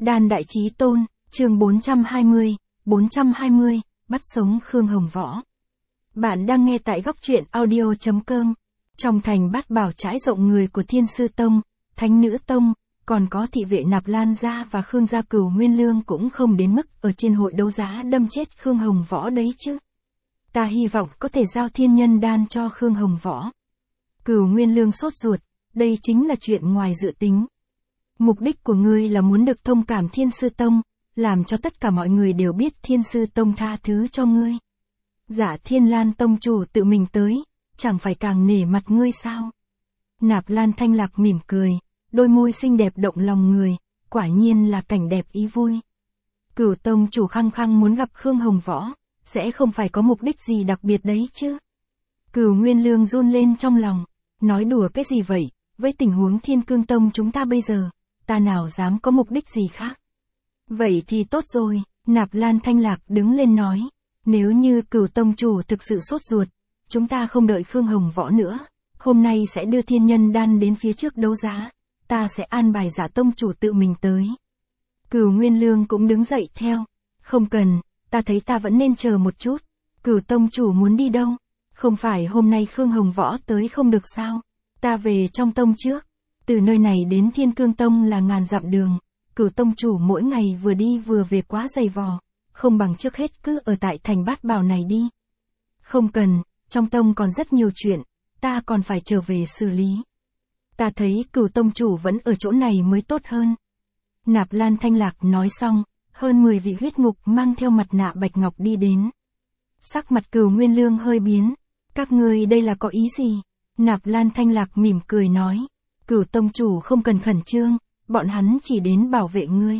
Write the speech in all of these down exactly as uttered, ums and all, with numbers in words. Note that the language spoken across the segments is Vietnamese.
Đan Đại Chí Tôn, chương bốn trăm hai mươi, bốn trăm hai mươi, bắt sống Khương Hồng Võ. Bạn đang nghe tại góc truyện audio chấm com. Trong thành bát bảo trải rộng người của Thiên Sư Tông, Thánh Nữ Tông, còn có thị vệ Nạp Lan gia và Khương gia Cửu Nguyên Lương cũng không đến mức ở trên hội đấu giá đâm chết Khương Hồng Võ đấy chứ. Ta hy vọng có thể giao thiên nhân đan cho Khương Hồng Võ. Cửu Nguyên Lương sốt ruột, đây chính là chuyện ngoài dự tính. Mục đích của ngươi là muốn được thông cảm Thiên Sư Tông, làm cho tất cả mọi người đều biết Thiên Sư Tông tha thứ cho ngươi. Giả Thiên Lan Tông chủ tự mình tới, chẳng phải càng nể mặt ngươi sao? Nạp Lan Thanh Lạc mỉm cười, đôi môi xinh đẹp động lòng người, quả nhiên là cảnh đẹp ý vui. Cửu Tông chủ khăng khăng muốn gặp Khương Hồng Võ, sẽ không phải có mục đích gì đặc biệt đấy chứ? Cửu Nguyên Lương run lên trong lòng, nói đùa cái gì vậy, với tình huống Thiên Cương Tông chúng ta bây giờ, ta nào dám có mục đích gì khác. Vậy thì tốt rồi, Nạp Lan Thanh Lạc đứng lên nói, nếu như Cửu Tông chủ thực sự sốt ruột, chúng ta không đợi Khương Hồng Võ nữa, hôm nay sẽ đưa thiên nhân đan đến phía trước đấu giá, ta sẽ an bài Giả Tông chủ tự mình tới. Cửu Nguyên Lương cũng đứng dậy theo, không cần, ta thấy ta vẫn nên chờ một chút. Cửu Tông chủ muốn đi đâu? Không phải hôm nay Khương Hồng Võ tới không được sao? Ta về trong tông trước. Từ nơi này đến Thiên Cương Tông là ngàn dặm đường, Cửu Tông chủ mỗi ngày vừa đi vừa về quá dày vò, không bằng trước hết cứ ở tại thành Bát Bảo này đi. Không cần, trong tông còn rất nhiều chuyện, ta còn phải trở về xử lý. Ta thấy Cửu Tông chủ vẫn ở chỗ này mới tốt hơn. Nạp Lan Thanh Lạc nói xong, hơn mười vị huyết ngục mang theo mặt nạ bạch ngọc đi đến. Sắc mặt Cửu Nguyên Lương hơi biến, các ngươi đây là có ý gì? Nạp Lan Thanh Lạc mỉm cười nói, Cửu Tông chủ không cần khẩn trương, bọn hắn chỉ đến bảo vệ ngươi.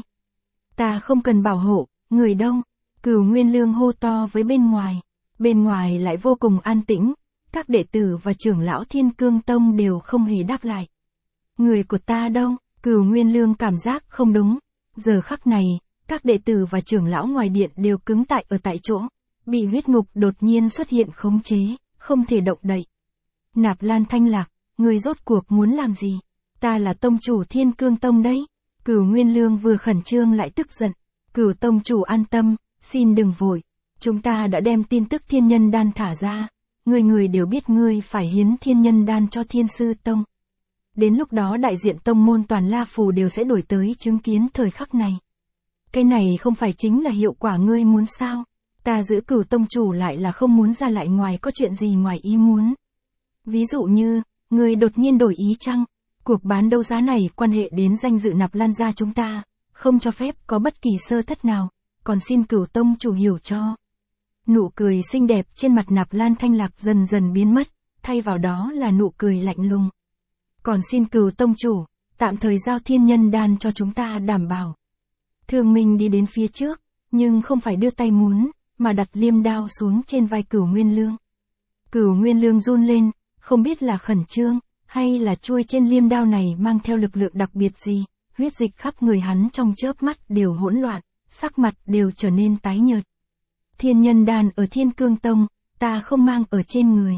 Ta không cần bảo hộ, người đâu? Cửu Nguyên Lương hô to với bên ngoài, bên ngoài lại vô cùng an tĩnh, các đệ tử và trưởng lão Thiên Cương Tông đều không hề đáp lại. Người của ta đâu? Cửu Nguyên Lương cảm giác không đúng, giờ khắc này, các đệ tử và trưởng lão ngoài điện đều cứng tại ở tại chỗ, bị huyết ngục đột nhiên xuất hiện khống chế, không thể động đậy. Nạp Lan Thanh Lạc, người rốt cuộc muốn làm gì? Ta là tông chủ Thiên Cương Tông đấy. Cửu Nguyên Lương vừa khẩn trương lại tức giận. Cửu Tông chủ an tâm, xin đừng vội. Chúng ta đã đem tin tức thiên nhân đan thả ra. Người người đều biết ngươi phải hiến thiên nhân đan cho Thiên Sư Tông. Đến lúc đó đại diện tông môn toàn La Phù đều sẽ đổi tới chứng kiến thời khắc này. Cái này không phải chính là hiệu quả ngươi muốn sao? Ta giữ Cửu Tông chủ lại là không muốn ra lại ngoài có chuyện gì ngoài ý muốn. Ví dụ như, ngươi đột nhiên đổi ý chăng? Cuộc bán đấu giá này quan hệ đến danh dự Nạp Lan gia chúng ta, không cho phép có bất kỳ sơ thất nào, còn xin Cửu Tông chủ hiểu cho. Nụ cười xinh đẹp trên mặt Nạp Lan Thanh Lạc dần dần biến mất, thay vào đó là nụ cười lạnh lùng. Còn xin Cửu Tông chủ, tạm thời giao thiên nhân đan cho chúng ta đảm bảo. Thương Minh đi đến phía trước, nhưng không phải đưa tay muốn, mà đặt liêm đao xuống trên vai Cửu Nguyên Lương. Cửu Nguyên Lương run lên, không biết là khẩn trương, hay là chuôi trên liêm đao này mang theo lực lượng đặc biệt gì, huyết dịch khắp người hắn trong chớp mắt đều hỗn loạn, sắc mặt đều trở nên tái nhợt. Thiên nhân đan ở Thiên Cương Tông, ta không mang ở trên người.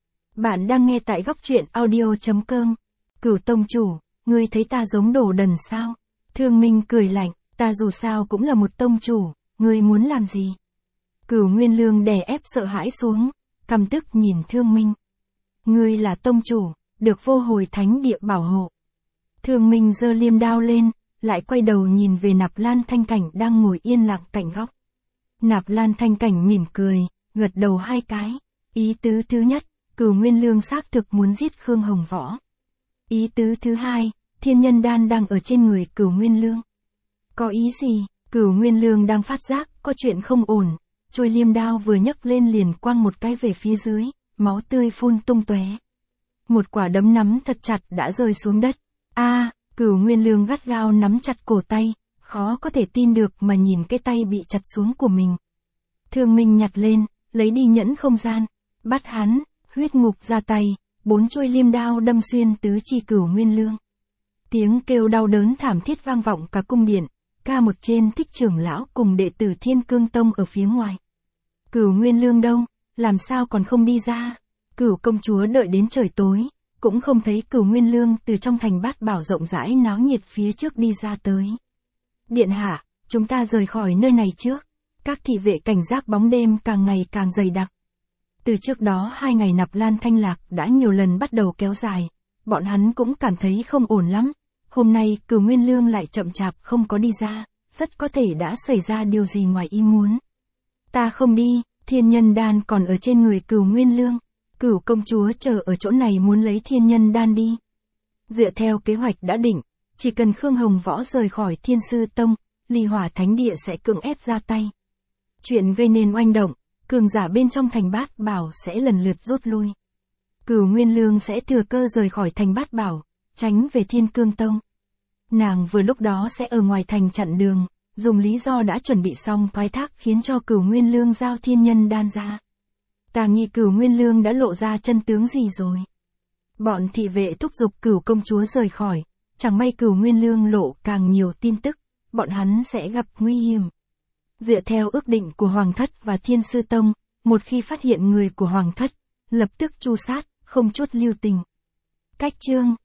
Bạn đang nghe tại góc truyện audio chấm com. Cửu Tông chủ, ngươi thấy ta giống đồ đần sao? Thương Minh cười lạnh, ta dù sao cũng là một tông chủ, ngươi muốn làm gì? Cửu Nguyên Lương đè ép sợ hãi xuống, căm tức nhìn Thương Minh. Ngươi là tông chủ, được vô hồi thánh địa bảo hộ. Thương Minh giơ liêm đao lên, lại quay đầu nhìn về Nạp Lan Thanh Cảnh đang ngồi yên lặng cạnh góc. Nạp Lan Thanh Cảnh mỉm cười, gật đầu hai cái. Ý tứ thứ nhất, Cửu Nguyên Lương xác thực muốn giết Khương Hồng Võ. Ý tứ thứ hai, thiên nhân đan đang ở trên người Cửu Nguyên Lương. Có ý gì? Cửu Nguyên Lương đang phát giác có chuyện không ổn, trôi liêm đao vừa nhấc lên liền quăng một cái về phía dưới, máu tươi phun tung tóe. Một quả đấm nắm thật chặt đã rơi xuống đất. A, à, Cửu Nguyên Lương gắt gao nắm chặt cổ tay, khó có thể tin được mà nhìn cái tay bị chặt xuống của mình. Thương Minh nhặt lên, lấy đi nhẫn không gian, bắt hắn, huyết ngục ra tay, bốn chuôi liêm đao đâm xuyên tứ chi Cửu Nguyên Lương. Tiếng kêu đau đớn thảm thiết vang vọng cả cung điện, ca một trên thích trưởng lão cùng đệ tử Thiên Cương Tông ở phía ngoài. Cửu Nguyên Lương đâu, làm sao còn không đi ra? Cửu công chúa đợi đến trời tối, cũng không thấy Cửu Nguyên Lương từ trong thành Bát Bảo rộng rãi náo nhiệt phía trước đi ra tới. Điện hạ, chúng ta rời khỏi nơi này trước. Các thị vệ cảnh giác bóng đêm càng ngày càng dày đặc. Từ trước đó hai ngày nạp lan thanh lạc đã nhiều lần bắt đầu kéo dài. Bọn hắn cũng cảm thấy không ổn lắm. Hôm nay Cửu Nguyên Lương lại chậm chạp không có đi ra. Rất có thể đã xảy ra điều gì ngoài ý muốn. Ta không đi, thiên nhân đan còn ở trên người Cửu Nguyên Lương. Cửu công chúa chờ ở chỗ này muốn lấy thiên nhân đan đi. Dựa theo kế hoạch đã định, chỉ cần Khương Hồng Võ rời khỏi Thiên Sư Tông, Ly Hỏa Thánh Địa sẽ cưỡng ép ra tay. Chuyện gây nên oanh động, cường giả bên trong thành Bát Bảo sẽ lần lượt rút lui. Cửu Nguyên Lương sẽ thừa cơ rời khỏi thành Bát Bảo, tránh về Thiên Cương Tông. Nàng vừa lúc đó sẽ ở ngoài thành chặn đường, dùng lý do đã chuẩn bị xong thoái thác khiến cho Cửu Nguyên Lương giao thiên nhân đan ra. Ta nghi Cửu Nguyên Lương đã lộ ra chân tướng gì rồi. Bọn thị vệ thúc giục Cửu công chúa rời khỏi, chẳng may Cửu Nguyên Lương lộ càng nhiều tin tức, bọn hắn sẽ gặp nguy hiểm. Dựa theo ước định của Hoàng Thất và Thiên Sư Tông, một khi phát hiện người của Hoàng Thất, lập tức tru sát, không chút lưu tình. Cách chương